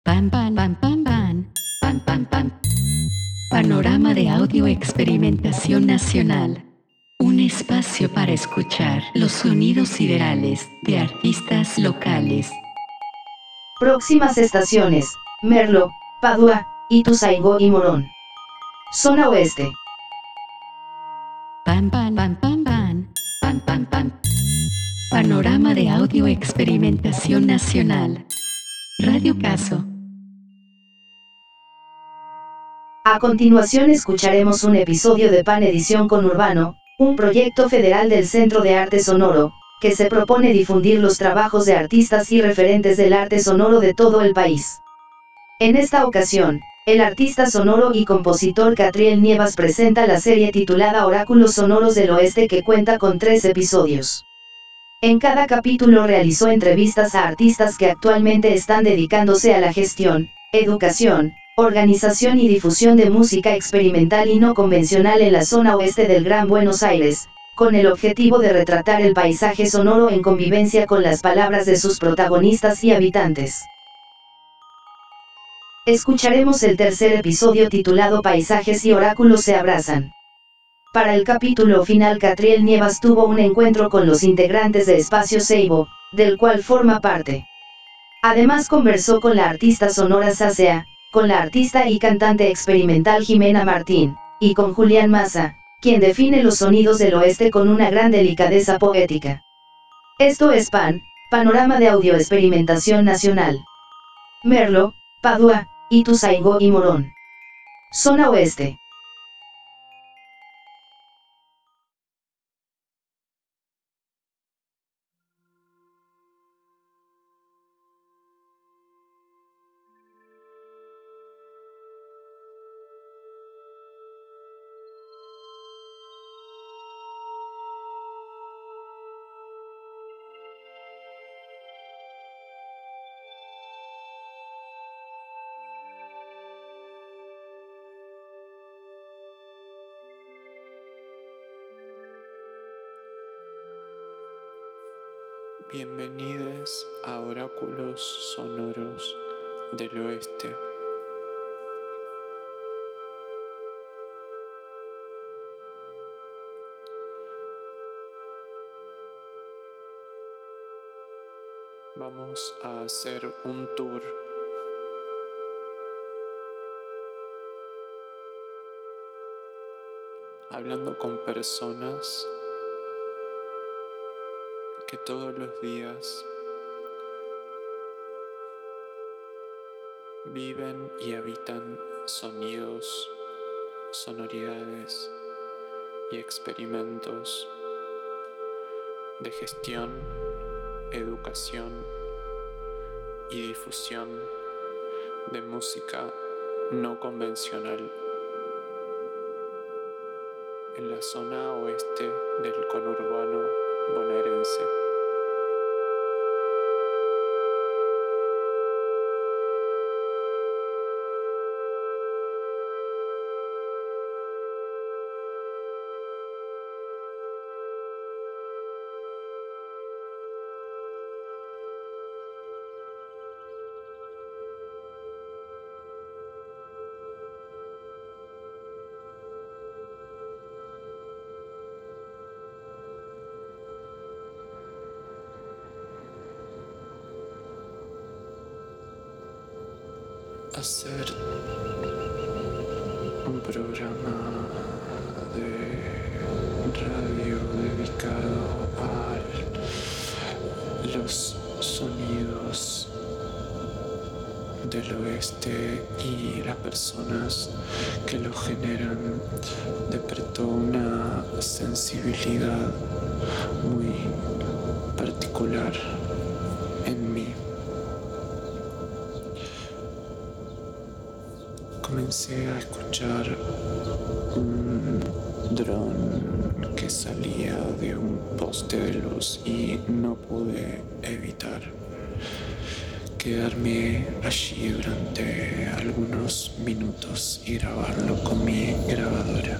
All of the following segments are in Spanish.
Pan, pan, pan, pan, pan, pan, pan, pan. Panorama de audio experimentación nacional. Un espacio para escuchar los sonidos siderales de artistas locales. Próximas estaciones: Merlo, Padua, Ituzaingó y Morón. Zona Oeste. Pan, pan, pan, pan, pan, pan, pan, pan. Panorama de audio experimentación nacional. Radio Caso. A continuación escucharemos un episodio de Pan Edición con Urbano, un proyecto federal del Centro de Arte Sonoro, que se propone difundir los trabajos de artistas y referentes del arte sonoro de todo el país. En esta ocasión, el artista sonoro y compositor Catriel Nievas presenta la serie titulada Oráculos Sonoros del Oeste, que cuenta con 3 episodios. En cada capítulo realizó entrevistas a artistas que actualmente están dedicándose a la gestión, educación, organización y difusión de música experimental y no convencional en la zona oeste del Gran Buenos Aires, con el objetivo de retratar el paisaje sonoro en convivencia con las palabras de sus protagonistas y habitantes. Escucharemos el tercer episodio titulado Paisajes y Oráculos se abrazan. Para el capítulo final, Catriel Nievas tuvo un encuentro con los integrantes de Espacio Seibo, del cual forma parte. Además conversó con la artista sonora Sasea, con la artista y cantante experimental Jimena Martín, y con Julián Massa, quien define los sonidos del oeste con una gran delicadeza poética. Esto es PAN, Panorama de Audio Experimentación Nacional. Merlo, Padua, Ituzaingó y Morón. Zona Oeste. Bienvenidos a Oráculos Sonoros del Oeste. Vamos a hacer un tour hablando con personas que todos los días viven y habitan sonidos, sonoridades y experimentos de gestión, educación y difusión de música no convencional en la zona oeste del conurbano bonaerense. Hacer un programa de radio dedicado a los sonidos del oeste y las personas que lo generan despertó una sensibilidad muy particular en mí. Comencé a escuchar un dron que salía de un poste de luz y no pude evitar quedarme allí durante algunos minutos y grabarlo con mi grabadora.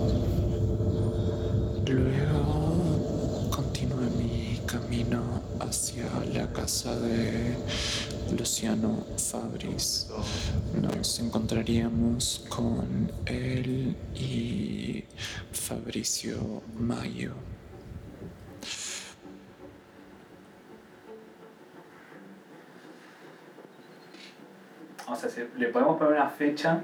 Luego continué mi camino hacia hacia la casa de Luciano Fabris. Nos encontraríamos con él y Fabricio Mayo. O sea, le podemos poner una fecha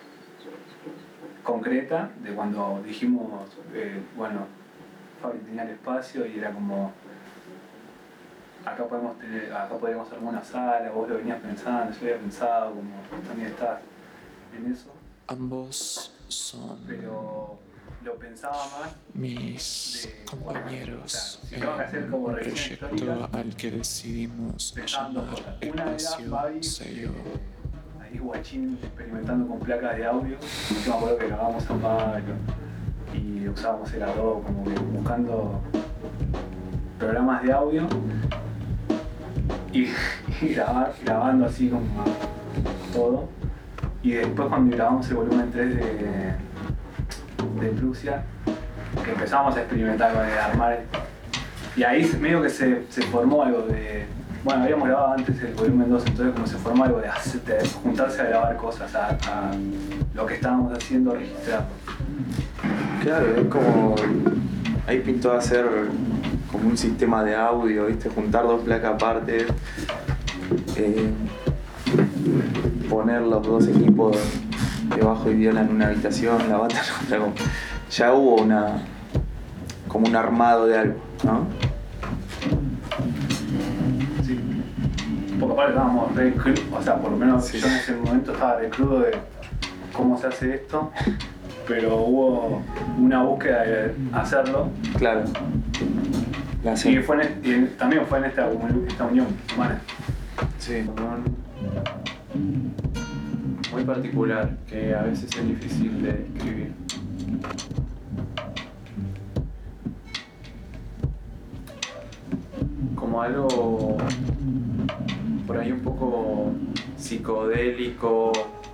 concreta de cuando dijimos, bueno, Fabri tenía el espacio y era como, acá podríamos armar una sala, vos lo venías pensando, yo había pensado, como también estás en eso. Ambos son pero lo pensaba más mis compañeros si tengo que hacer como en un revisión proyecto histórica, al que decidimos pensando llamar cosas. Una era Espacio Fabi, Sello. ahí guachín experimentando con placas de audio. Yo me acuerdo que grabábamos a Pablo y usábamos el Adobe como que buscando programas de audio y grabando así como todo. Y después cuando grabamos el volumen 3 de Prusia, que empezamos a experimentar con el armar, y ahí medio que se formó algo de, bueno, habíamos grabado antes el volumen 2, entonces como se formó algo de juntarse a grabar cosas, a lo que estábamos haciendo, registrar. Claro, es como, ahí pintó a hacer como un sistema de audio, ¿viste? Juntar dos placas aparte, poner los dos equipos de bajo y viola en una habitación, la bata en otra. Ya hubo como un armado de algo, ¿no? Sí. Porque aparte estábamos re crudo, o sea, por lo menos sí. Yo en ese momento estaba re crudo de cómo se hace esto, pero hubo una búsqueda de hacerlo. Claro. Y también fue en esta unión humana. Sí, muy particular, que a veces es difícil de describir. Como algo por ahí un poco psicodélico.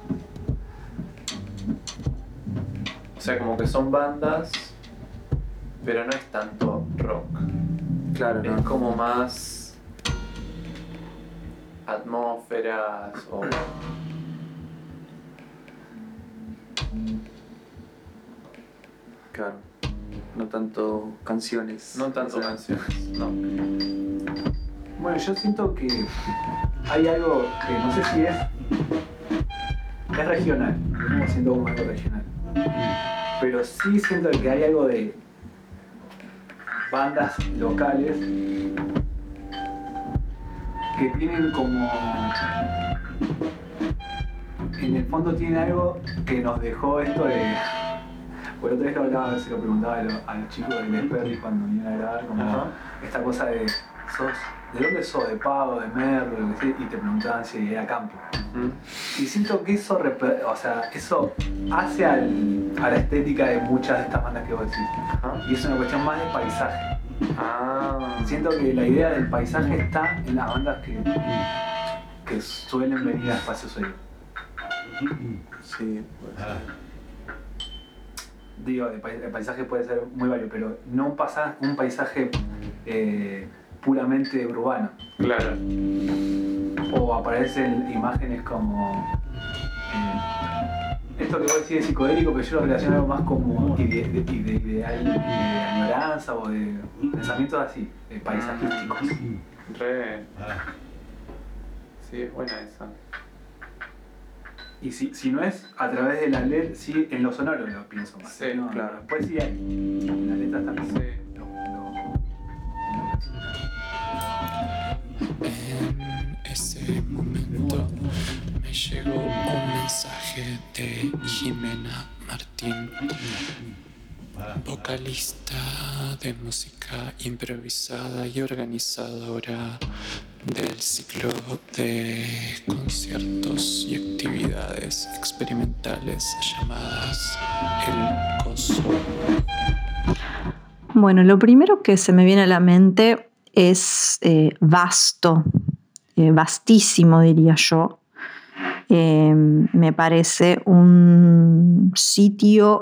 O sea, como que son bandas, pero no es tanto rock. Claro, ¿no? Es como más atmósferas o... Claro, no tanto canciones. No tanto canciones, no. Bueno, yo siento que hay algo que no sé si es regional, estamos haciendo como algo regional, pero sí siento que hay algo de bandas locales que tienen como, en el fondo tiene algo que nos dejó esto de, por otra vez lo hablaba, a veces lo preguntaba a los chicos de Les Perry cuando vinieron a grabar, como esta cosa de, ¿de dónde sos? ¿De Pago? ¿de Merlo? Lo que sea, y te preguntaban si era campo. Y siento que eso, eso hace a la estética de muchas de estas bandas que vos decís. Y es una cuestión más de paisaje. Siento que la idea del paisaje está en las bandas que suelen venir a Espacio Sello. Sí, pues. Digo, el paisaje puede ser muy variado, pero no un paisaje puramente urbano. Claro. O aparecen imágenes como esto que vos decís de psicodélico, pero yo lo relaciono algo más como de ideal, de añoranza o de pensamientos así, paisajísticos. Re. Sí, es buena esa. Y si no es a través de la LED, sí en lo sonoro lo pienso más. Sí, no, claro. Después sí hay. En la letra también. Sí. En ese momento me llegó un mensaje de Jimena Martín, vocalista de música improvisada y organizadora del ciclo de conciertos y actividades experimentales llamadas El Coso. Bueno, lo primero que se me viene a la mente es vasto, vastísimo diría yo. Me parece un sitio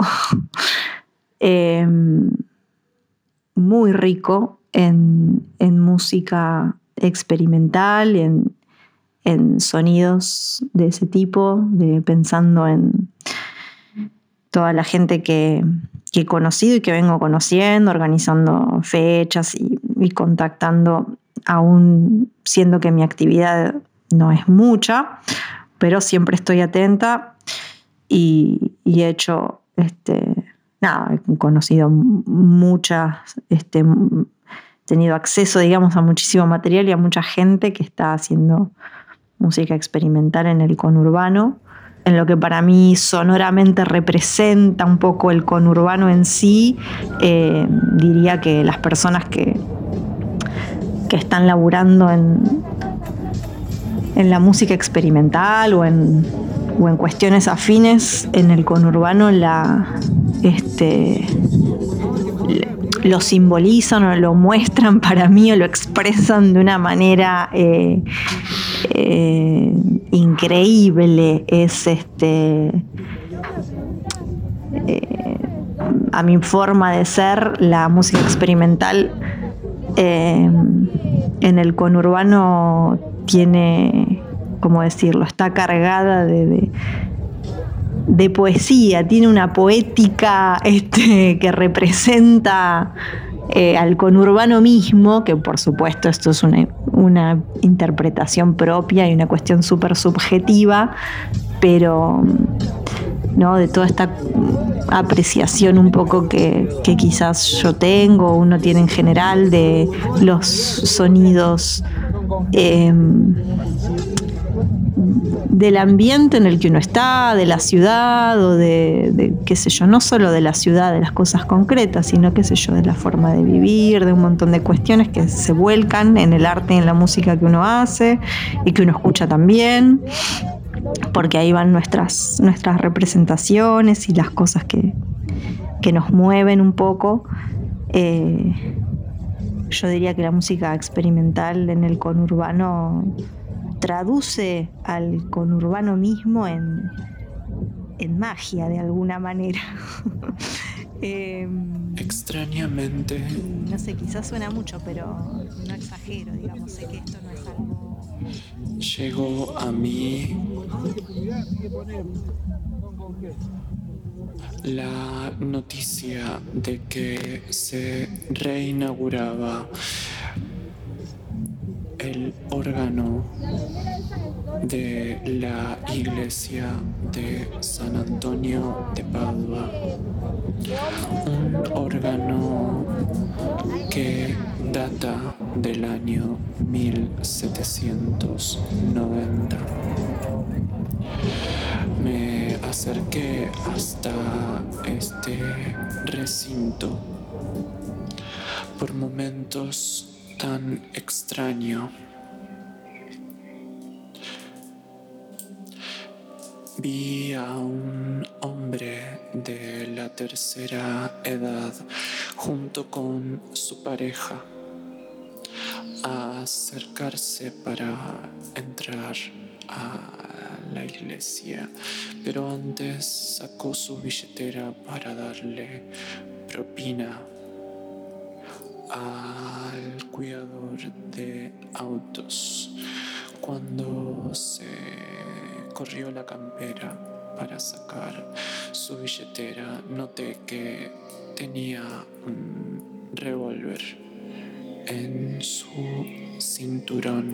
muy rico en música experimental, en sonidos de ese tipo, pensando en toda la gente que he conocido y que vengo conociendo, organizando fechas y contactando, aún siendo que mi actividad no es mucha, pero siempre estoy atenta y he hecho, he conocido muchas, tenido acceso, digamos, a muchísimo material y a mucha gente que está haciendo música experimental en el conurbano, en lo que para mí sonoramente representa un poco el conurbano en sí. Diría que las personas que están laburando en la música experimental o en cuestiones afines en el conurbano lo simbolizan o lo muestran para mí o lo expresan de una manera increíble. Es a mi forma de ser, la música experimental en el conurbano tiene, ¿cómo decirlo?, está cargada de poesía, tiene una poética que representa al conurbano mismo, que por supuesto esto es una interpretación propia y una cuestión súper subjetiva, pero ¿no?, de toda esta apreciación un poco que quizás yo tengo, uno tiene en general, de los sonidos del ambiente en el que uno está, de la ciudad o de qué sé yo, no solo de la ciudad, de las cosas concretas, sino qué sé yo, de la forma de vivir, de un montón de cuestiones que se vuelcan en el arte y en la música que uno hace y que uno escucha también, porque ahí van nuestras representaciones y las cosas que nos mueven un poco. Yo diría que la música experimental en el conurbano traduce al conurbano mismo en magia, de alguna manera. Extrañamente. No sé, quizás suena mucho, pero no exagero, digamos. Sé que esto no es algo... Llegó a mí la noticia de que se reinauguraba el órgano de la iglesia de San Antonio de Padua, un órgano que data del año 1790. Me acerqué hasta este recinto, por momentos tan extraño. Vi a un hombre de la tercera edad junto con su pareja acercarse para entrar a la iglesia, pero antes sacó su billetera para darle propina al cuidador de autos. Cuando se corrió la campera para sacar su billetera, noté que tenía un revólver en su cinturón.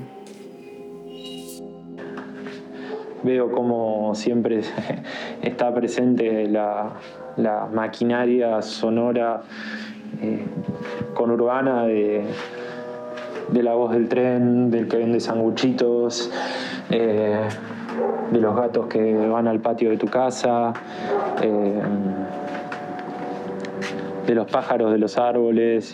Veo como siempre está presente la maquinaria sonora conurbana de la voz del tren, del que vende sanguchitos, de los gatos que van al patio de tu casa, de los pájaros de los árboles,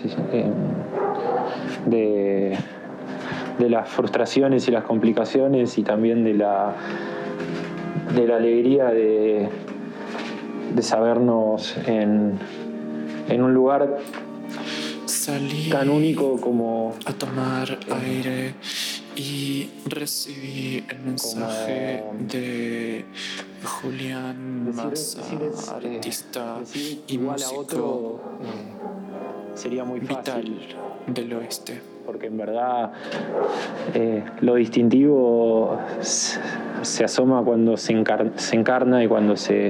de las frustraciones y las complicaciones, y también de la alegría de sabernos en un lugar Salí tan único como a tomar aire y recibí el mensaje de Julián Massa, artista y músico sería muy vital fácil. del oeste. porque en verdad lo distintivo se asoma cuando se encarna y cuando se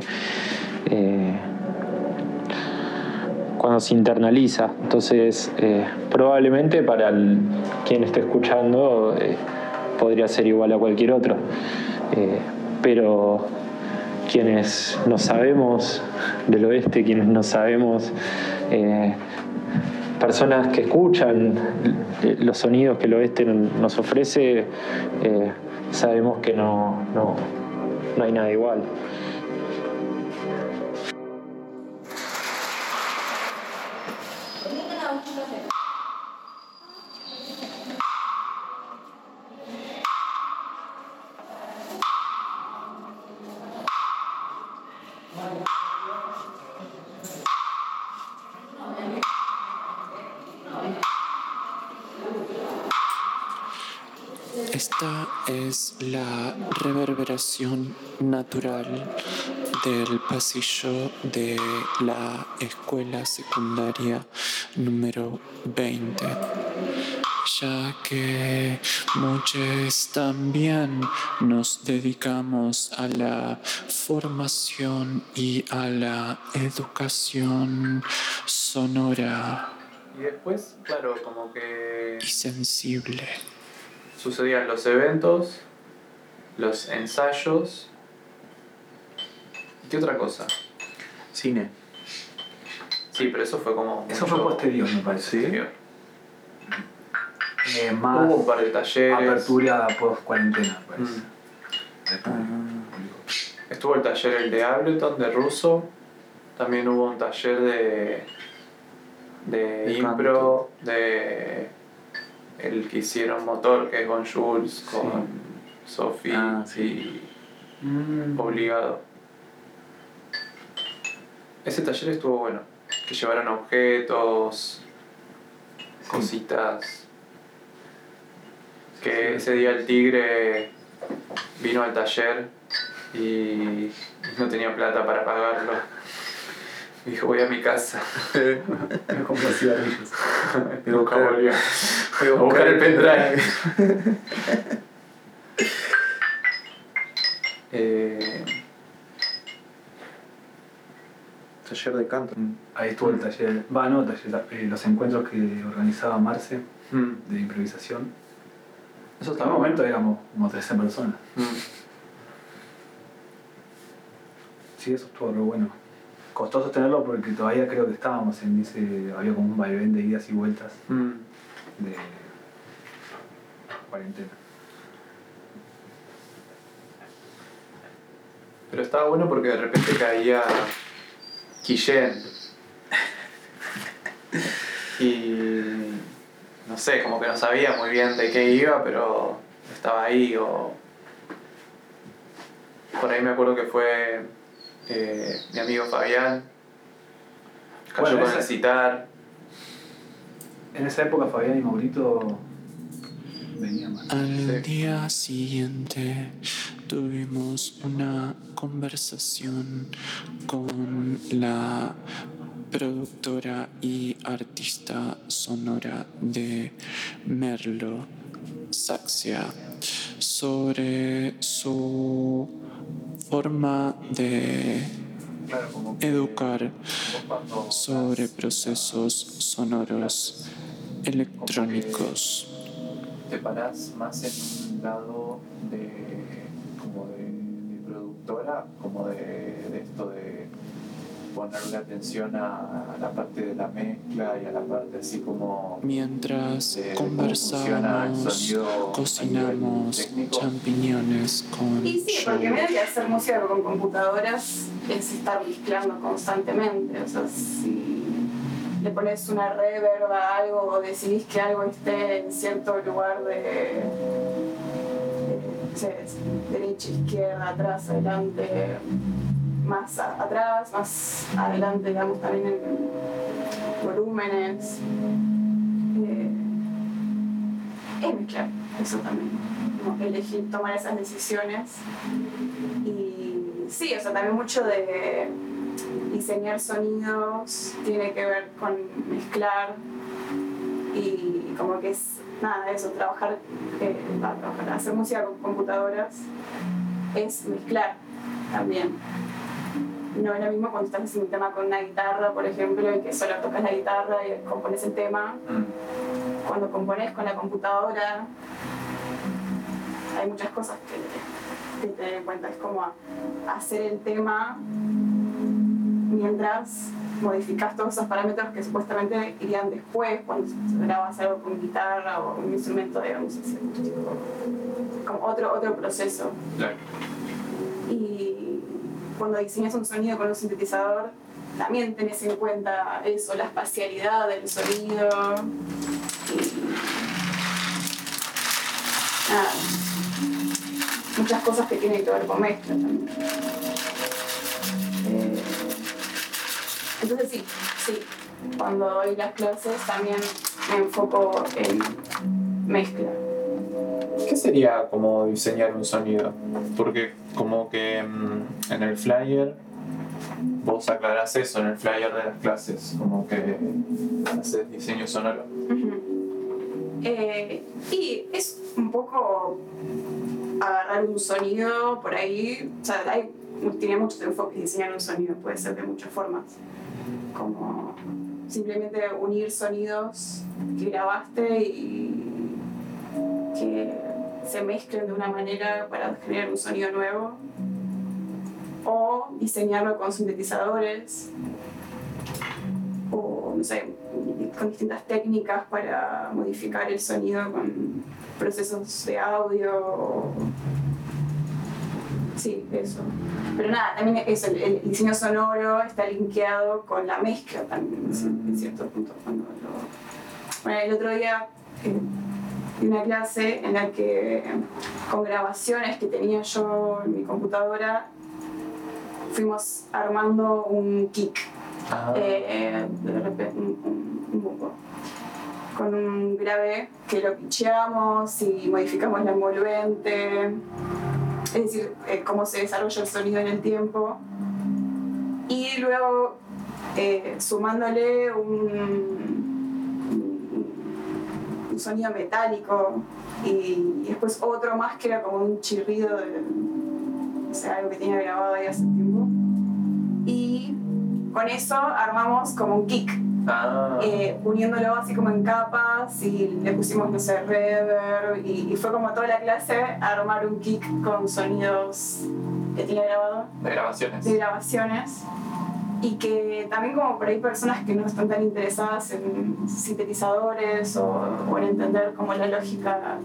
internaliza. Entonces, probablemente para quien esté escuchando podría ser igual a cualquier otro, pero quienes no sabemos del oeste, quienes no sabemos, personas que escuchan los sonidos que el oeste nos ofrece, sabemos que no hay nada igual. Esta es la reverberación natural del pasillo de la escuela secundaria número 20, ya que muchos también nos dedicamos a la formación y a la educación sonora. Y después, claro, como que y sensible. Sucedían los eventos, los ensayos. ¿Qué otra cosa? Cine. Sí, pero eso fue como... Eso fue posterior, me parece. ¿Sí? Más hubo un par de talleres. Apertura post-cuarentena, me parece. Estuvo el taller de Ableton, de ruso. También hubo un taller de impro, de el que hicieron motor, que es con Jules, con Sophie y Obligado. Ese taller estuvo bueno, que llevaron objetos, cositas. Que ese día el Tigre vino al taller y no tenía plata para pagarlo. Me dijo, voy a mi casa. Me compré cigarrillos. Y nunca volvió. Voy a buscar el pendrive. Taller de canto. Ahí estuvo el taller, los encuentros que organizaba Marce de improvisación. Eso En estaba un momento bueno. éramos como 13 personas. Sí, eso estuvo re bueno. Costó sostenerlo porque todavía creo que estábamos en ese... Había como un vaivén de idas y vueltas de cuarentena. Pero estaba bueno porque de repente caía Quillén. Y no sé, como que no sabía muy bien de qué iba, pero estaba ahí. O por ahí me acuerdo que fue mi amigo Fabián. Cayó con el citar. En esa época Fabián y Maurito venían más. Al día siguiente tuvimos una conversación con la productora y artista sonora de Merlo, Saxia, sobre su forma de educar sobre procesos sonoros electrónicos. Te parás más en un lado como de productora, como de esto de ponerle atención a la parte de la mezcla y a la parte así como... Mientras conversamos, cocinamos champiñones con Y sí, porque medio que hacer música con computadoras es estar mezclando constantemente. O sea, si le pones una reverb a algo o decidís que algo esté en cierto lugar de derecha, izquierda, atrás, adelante, más atrás, más adelante, digamos, también en volúmenes. Es mezclar, eso también. Como elegir, tomar esas decisiones. Y sí, o sea, también mucho de diseñar sonidos tiene que ver con mezclar y como que es nada, eso, hacer música con computadoras es mezclar también. No es lo mismo cuando estás haciendo un tema con una guitarra, por ejemplo, y que solo tocas la guitarra y compones el tema. Cuando compones con la computadora, hay muchas cosas que tener en cuenta. Es como hacer el tema mientras modificas todos esos parámetros que supuestamente irían después cuando grabas algo con guitarra o un instrumento, digamos, así, como otro proceso. Claro. Y cuando diseñas un sonido con un sintetizador, también tenés en cuenta eso, la espacialidad del sonido. Muchas cosas que tienen que ver con mezcla también. Entonces sí, cuando doy las clases también me enfoco en mezcla. ¿Qué sería como diseñar un sonido? Porque como que en el flyer vos aclarás eso, en el flyer de las clases, como que haces diseño sonoro. Y es un poco agarrar un sonido por ahí, o sea, tiene muchos enfoques diseñar un sonido, puede ser de muchas formas, como simplemente unir sonidos que grabaste y que se mezclen de una manera para generar un sonido nuevo, o diseñarlo con sintetizadores, o no sé, con distintas técnicas para modificar el sonido con procesos de audio. Sí, eso. Pero nada, también eso, el diseño sonoro está linkeado con la mezcla también, en cierto punto. Bueno, el otro día di una clase en la que, con grabaciones que tenía yo en mi computadora, fuimos armando un kick. De repente, un buco. Con un grave que lo pitcheamos y modificamos la envolvente. Es decir, cómo se desarrolla el sonido en el tiempo. Y luego sumándole un sonido metálico y después otro más que era como un chirrido o sea, algo que tenía grabado ahí hace tiempo. Y con eso armamos como un kick. Uniéndolo así como en capas y le pusimos, no sé, reverb y fue como toda la clase armar un kick con sonidos que tenía grabado. De grabaciones. Y que también como por ahí personas que no están tan interesadas en sintetizadores o en entender como la lógica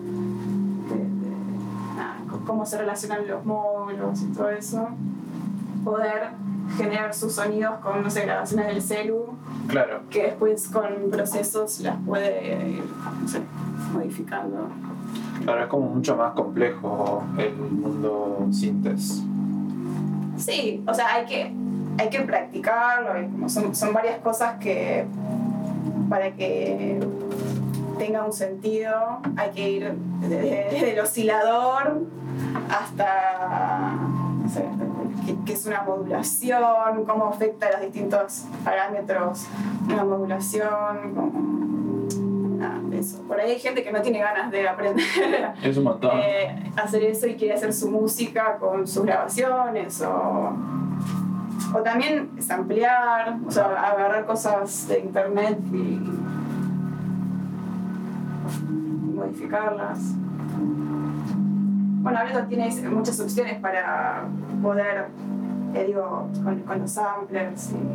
de cómo se relacionan los módulos y todo eso, poder generar sus sonidos con, no sé, grabaciones del celu. Claro. Que después con procesos las puede ir, no sé, modificando. Claro, es como mucho más complejo el mundo sintes. Sí, o sea, hay que practicarlo y como son varias cosas que para que tenga un sentido hay que ir desde el oscilador hasta, no sé, qué es una modulación, cómo afecta los distintos parámetros una modulación, eso. Por ahí hay gente que no tiene ganas de aprender es un montón. Hacer eso y quiere hacer su música con sus grabaciones o también samplear, o sea, agarrar cosas de internet y modificarlas. Bueno, Ableton tiene muchas opciones para poder, con los samplers y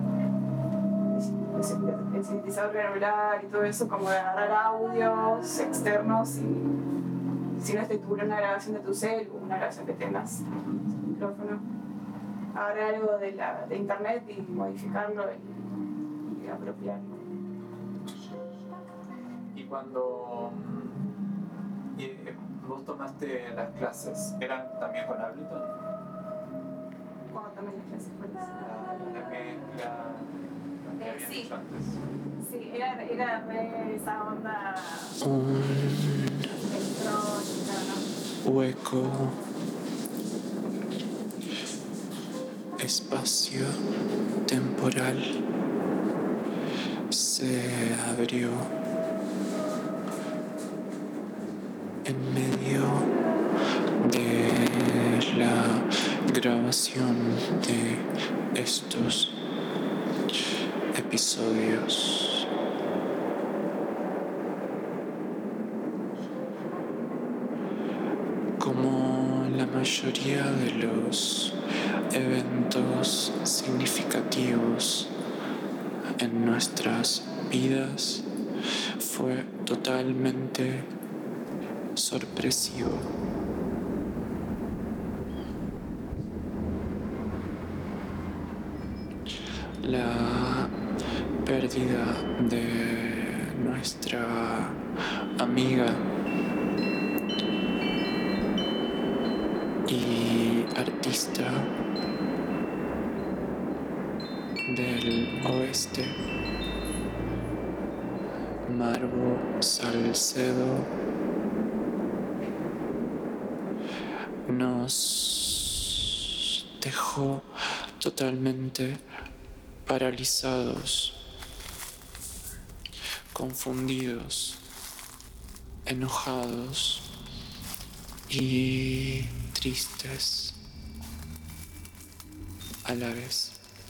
el sintetizador granular y todo eso, como de agarrar audios externos y si no es una grabación de tu cel o una grabación que tengas en tu micrófono, agarrar algo de internet y modificarlo y apropiarlo. Y cuando vos tomaste las clases, ¿eran también con Ableton? ¿Cuándo tomé las clases? La mezcla que habían Sí. hecho antes. Sí, era de esa onda electrónica, ¿no? Hueco, espacio temporal se abrió en medio de la grabación de estos episodios. Como la mayoría de los eventos significativos en nuestras vidas, fue totalmente sorpresivo. La pérdida de nuestra amiga y artista del oeste, Margo Salcedo, nos dejó totalmente paralizados, confundidos, enojados y tristes a la vez.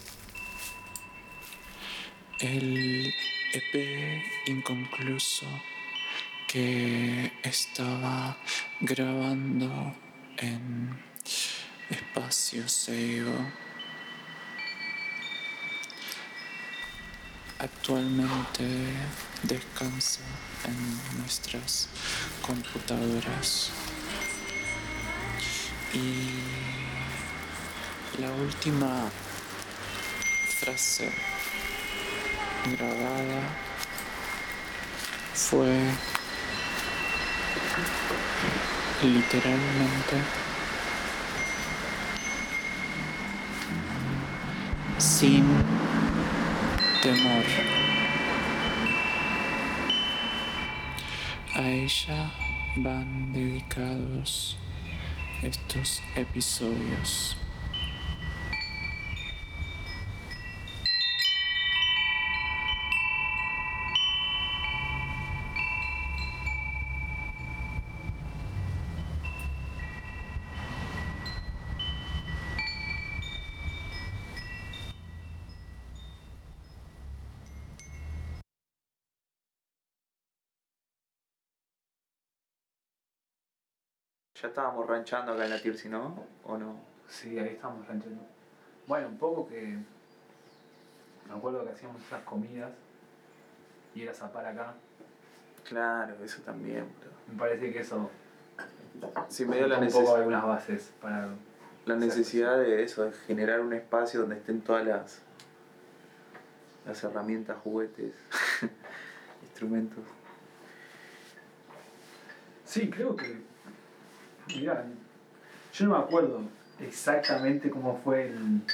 El EP inconcluso que estaba grabando en Espacio Seibo actualmente descansa en nuestras computadoras y la última frase grabada fue literalmente: sin temor. A ella van dedicados estos episodios. Ya estábamos ranchando acá en la Tirsi, ¿no? ¿O no? Sí, ahí estamos ranchando. Bueno, un poco que me acuerdo que hacíamos esas comidas y era zapar acá. Claro, eso también, bro. Me parece que eso Sí, me dio un poco algunas bases para la necesidad de eso, de generar un espacio donde estén todas las herramientas, juguetes, instrumentos. Sí, creo que... Mirá, yo no me acuerdo exactamente cómo fue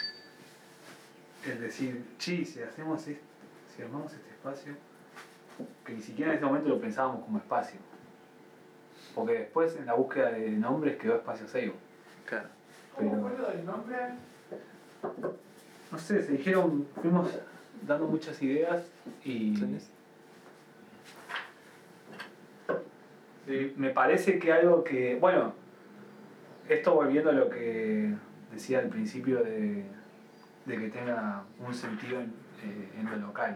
el decir, si hacemos si armamos este espacio, que ni siquiera en ese momento lo pensábamos como espacio. Porque después en la búsqueda de nombres quedó Espacio Seibo. Claro. ¿Cómo fue lo del nombre? No sé, fuimos dando muchas ideas y... Sí, me parece que algo que... Bueno, esto volviendo a lo que decía al principio de que tenga un sentido en lo local.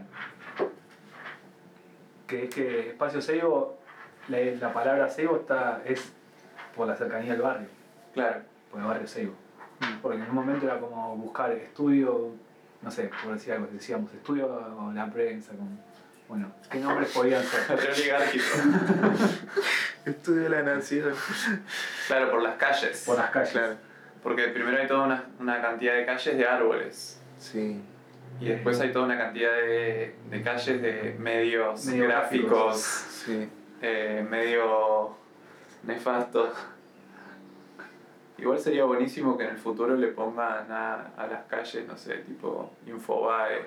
Que es que Espacio Seibo, la palabra Seibo es por la cercanía del barrio. Claro. Por el barrio Seibo. Porque en un momento era como buscar estudio, no sé, por decir algo, decíamos estudio o la prensa, bueno, ¿qué nombres podían ser? Oligárquico. Estudio de la Nación. Claro, por las calles. Por las calles. Claro. Porque primero hay toda una cantidad de calles de árboles. Sí. Y después hay toda una cantidad de calles de medios gráficos. Sí. Medio nefastos. Igual sería buenísimo que en el futuro le pongan a las calles, no sé, tipo Infobae.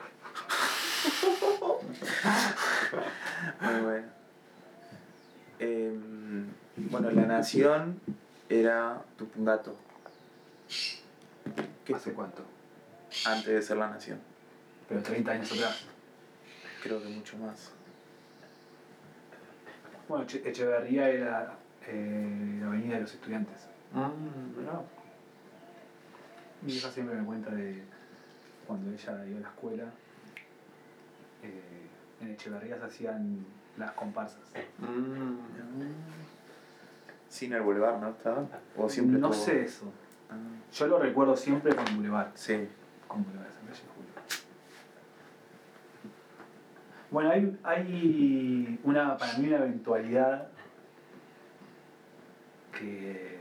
Muy bueno. Bueno, La Nación era Tupungato. ¿Hace cuánto? Antes de ser La Nación. Pero 30 años atrás. Creo que mucho más. Bueno, Echeverría era la Avenida de los Estudiantes. No. Mi hija siempre me cuenta de cuando ella iba a la escuela, en Echeverría se hacían las comparsas. Sin el Boulevard, ¿no? ¿Estaba? ¿O siempre No estuvo? sé eso. Yo lo recuerdo siempre con Boulevard. Sí. Con Boulevard, San Reyes Julio. Bueno, hay para mí una eventualidad que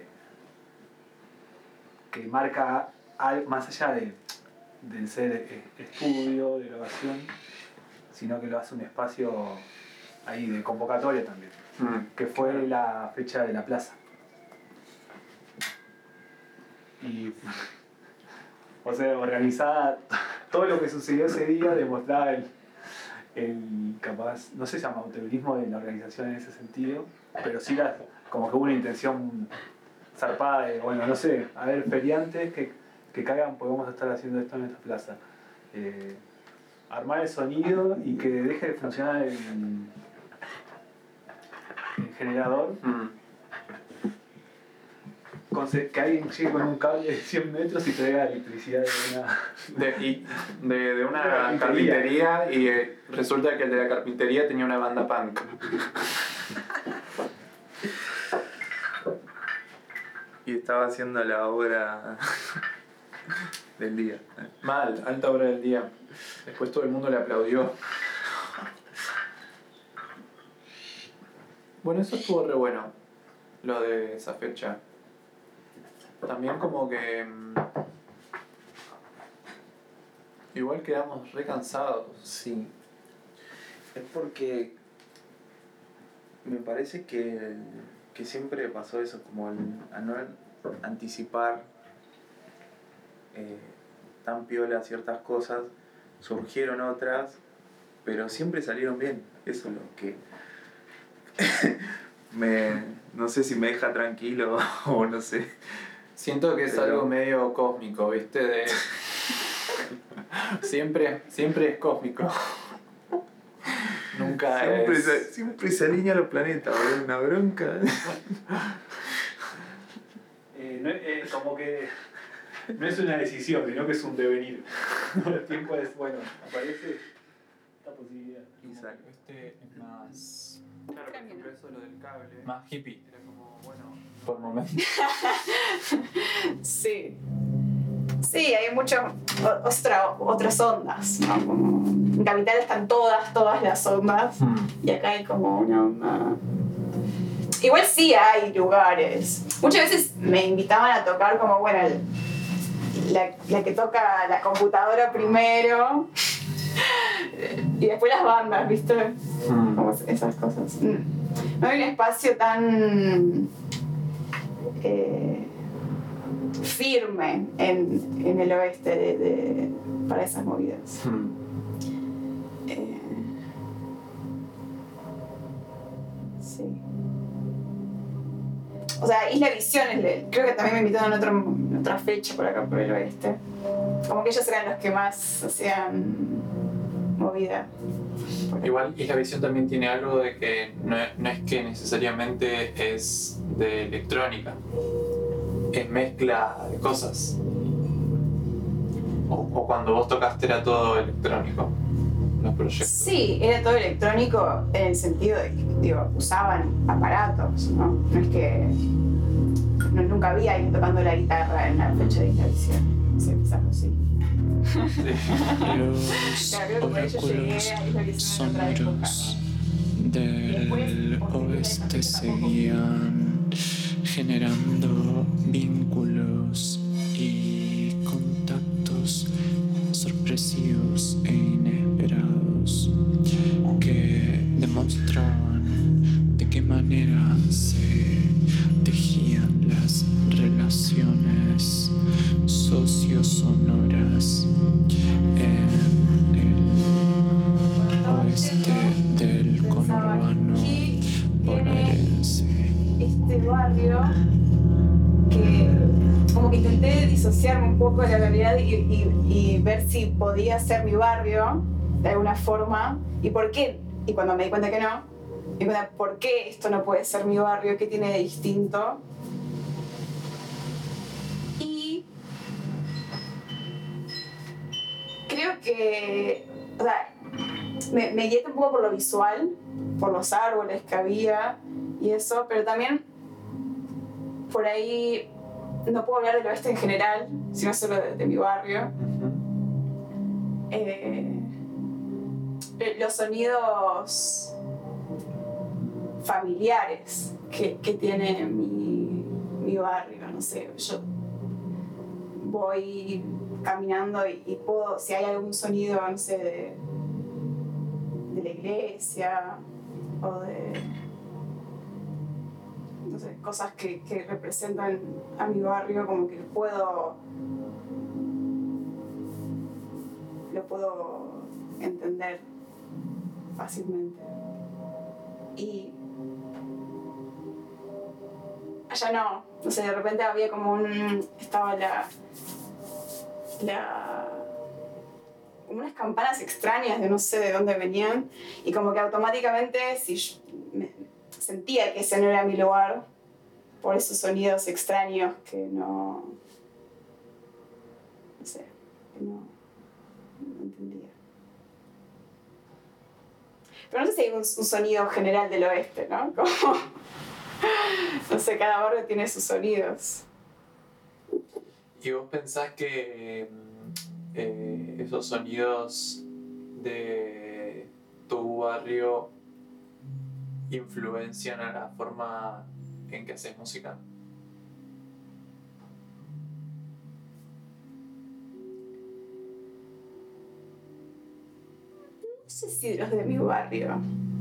marca más allá del ser estudio, de grabación, sino que lo hace un espacio ahí de convocatoria también, que fue la fecha de la plaza. Y, o sea, organizada, todo lo que sucedió ese día demostraba el capaz, no sé si llama autorismo de la organización en ese sentido, pero sí como que hubo una intención zarpada de, bueno, no sé, a ver, feriantes que caigan, podemos estar haciendo esto en esta plaza. Armar el sonido y que deje de funcionar el generador. Que alguien llegue con un cable de 100 metros y traiga electricidad de una carpintería y resulta que el de la carpintería tenía una banda punk. Y estaba haciendo la obra del día. Mal, alta obra del día. Después todo el mundo le aplaudió. Bueno, eso estuvo re bueno, lo de esa fecha. También como que igual quedamos re cansados. Sí. Es porque me parece que siempre pasó eso, como a no anticipar tan piola ciertas cosas, surgieron otras, pero siempre salieron bien. Eso es lo que no sé si me deja tranquilo o no sé. Siento que es algo medio cósmico, ¿viste? Siempre es cósmico. Nunca siempre se alinea los planetas, ¿verdad? Una bronca. Como que no es una decisión, sino que es un devenir. El tiempo es, bueno, aparece esta posibilidad. Exacto. Este es más... Claro, por ejemplo, eso lo del cable. Más hippie. Era como, bueno, por momentos. Sí. Sí, hay muchas otras ondas, ¿no? Como en Capital están todas las ondas, y acá hay como una onda. Igual sí hay lugares. Muchas veces me invitaban a tocar como, bueno, la que toca la computadora primero y después las bandas, ¿viste? Como esas cosas. No hay un espacio tan firme en el oeste para esas movidas. Sí. O sea, Isla Visión, creo que también me invitaron en otra fecha por acá por el oeste. Como que ellos eran los que más hacían movida. Igual Isla Visión también tiene algo de que no es que necesariamente es de electrónica. Es mezcla de cosas. O cuando vos tocaste era todo electrónico, los proyectos. Sí, era todo electrónico en el sentido de que, digo, usaban aparatos, ¿no? No es que nunca había alguien tocando la guitarra en la fecha de Isla Visión. Sí, quizás no sí. Los oráculos sonoros del oeste seguían generando vínculos y contactos sorpresivos e inesperados que demostraban de qué manera se tejían las relaciones sociosonoras en el oeste del conurbano bonaerense. Este barrio que como que intenté disociarme un poco de la realidad y ver si podía ser mi barrio de alguna forma y por qué. Y cuando me di cuenta que no, ¿por qué esto no puede ser mi barrio? ¿Qué tiene de distinto? Y creo que, o sea, me guié un poco por lo visual, por los árboles que había y eso, pero también por ahí no puedo hablar del oeste en general, sino solo de mi barrio. Los sonidos familiares que tiene mi barrio, no sé, yo voy caminando y puedo, si hay algún sonido, no sé, de la iglesia o de, no sé, cosas que representan a mi barrio, como que lo puedo entender fácilmente. Y allá no sé, de repente había como estaba como unas campanas extrañas de no sé de dónde venían, y como que automáticamente sentía que ese no era mi lugar por esos sonidos extraños que no sé, que no entendía. Pero no sé si hay un sonido general del oeste, ¿no? Como, no sé, cada barrio tiene sus sonidos. ¿Y vos pensás que esos sonidos de tu barrio influencian a la forma en que haces música? No sé si los de mi barrio.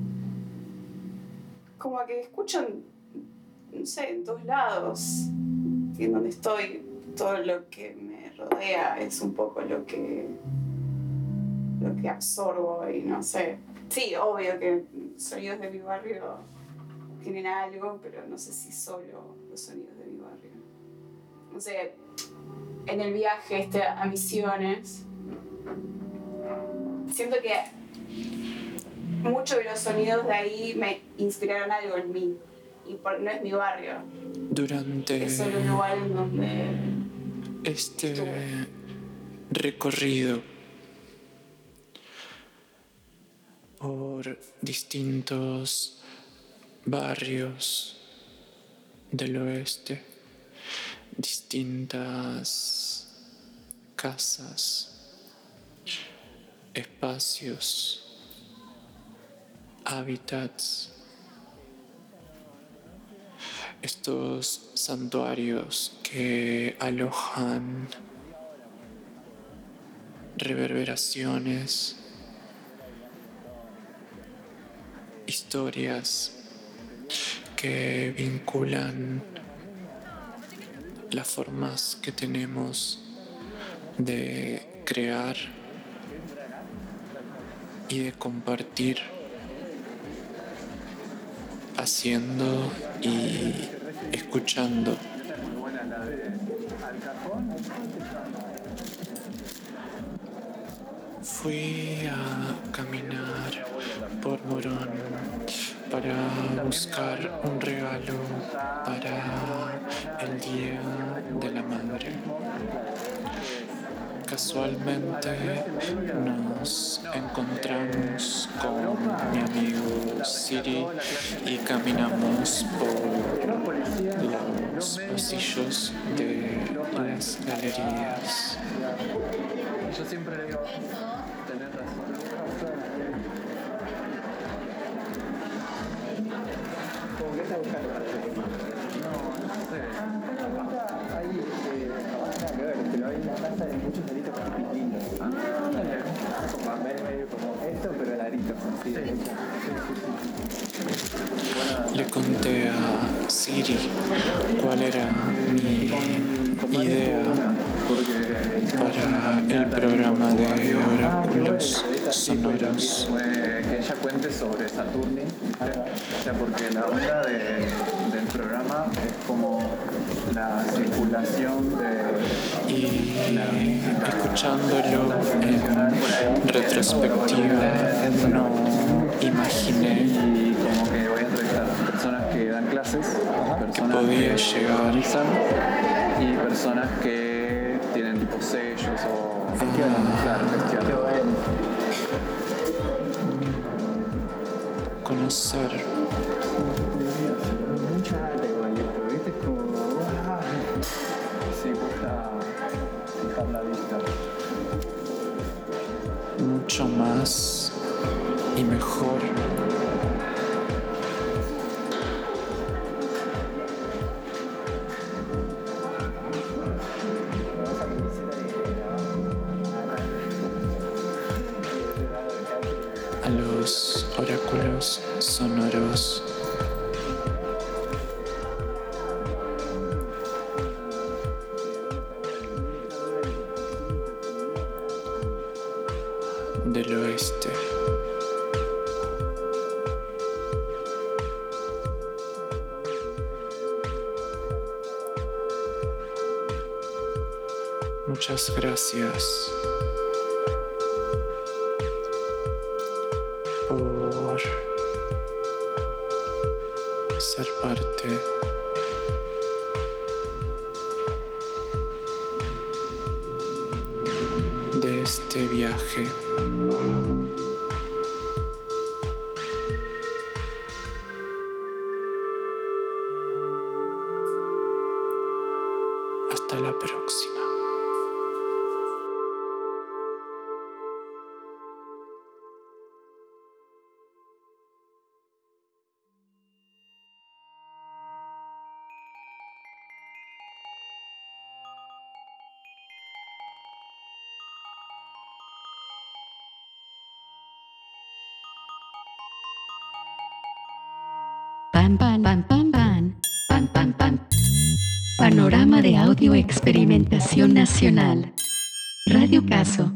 Como que escuchan, no sé, en todos lados, y en donde estoy, todo lo que me rodea es un poco lo que absorbo y no sé. Sí, obvio que sonidos de mi barrio tienen algo, pero no sé si solo los sonidos de mi barrio. No sé, en el viaje a Misiones, siento que muchos de los sonidos de ahí me inspiraron algo en mí, y no es mi barrio. Durante es solo un lugar en donde este recorrido por distintos barrios del oeste, distintas casas, espacios, hábitats, estos santuarios que alojan reverberaciones, historias que vinculan las formas que tenemos de crear y de compartir, haciendo y escuchando. Fui a caminar por Morón para buscar un regalo para el Día de la Madre. Casualmente nos encontramos con mi amigo Siri y caminamos por los pasillos de las galerías. Yo siempre le digo, tenés razón. ¿Cómo que estás buscando para hacer? No sé. Ahí, nada que ver, pero hay una casa de muchos aritos distintos. Como esto, pero el arito. Sí. Le conté a Siri cuál era mi idea para el programa de oráculos sonoros. Que ella cuente sobre Saturni, o sea, porque la onda del programa es como la circulación de... Y escuchándolo en retrospectiva no imaginé y como que que dan clases, personas podía que llegar. organizan y personas que tienen tipo sellos o claro, gestionan. Conocer. Mucha data igual, ¿viste? Es como... sí, cuesta fijar la vista. Mucho más y mejor. A los oráculos sonoros. Del oeste. Muchas gracias por ser parte de este viaje. Hasta la próxima. Pan, pan, pan, pan, pan, pan, pan, pan. Panorama de audio experimentación nacional. Radio Caso.